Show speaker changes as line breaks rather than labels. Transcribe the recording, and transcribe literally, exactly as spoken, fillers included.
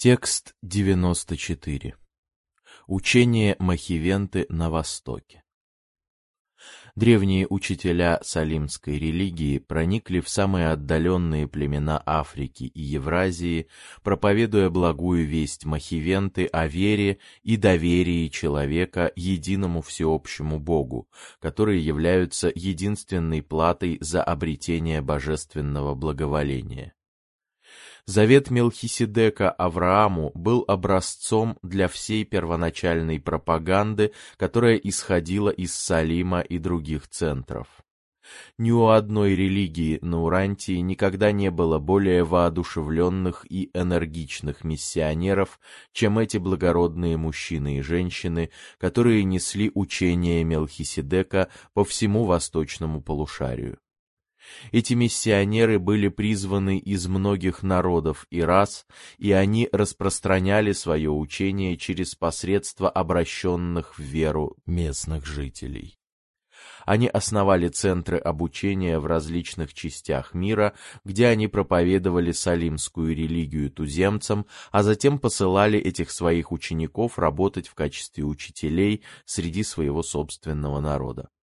Текст девяносто четыре. Учение Махивенты на Востоке. Древние учителя салимской религии проникли в самые отдаленные племена Африки и Евразии, проповедуя благую весть Махивенты о вере и доверии человека единому всеобщему Богу, которые являются единственной платой за обретение божественного благоволения. Завет Мелхиседека Аврааму был образцом для всей первоначальной пропаганды, которая исходила из Салима и других центров. Ни у одной религии на Урантии никогда не было более воодушевленных и энергичных миссионеров, чем эти благородные мужчины и женщины, которые несли учение Мелхиседека по всему восточному полушарию. Эти миссионеры были призваны из многих народов и рас, и они распространяли свое учение через посредство обращенных в веру местных жителей. Они основали центры обучения в различных частях мира, где они проповедовали салимскую религию туземцам, а затем посылали этих своих учеников работать в качестве учителей среди своего собственного народа.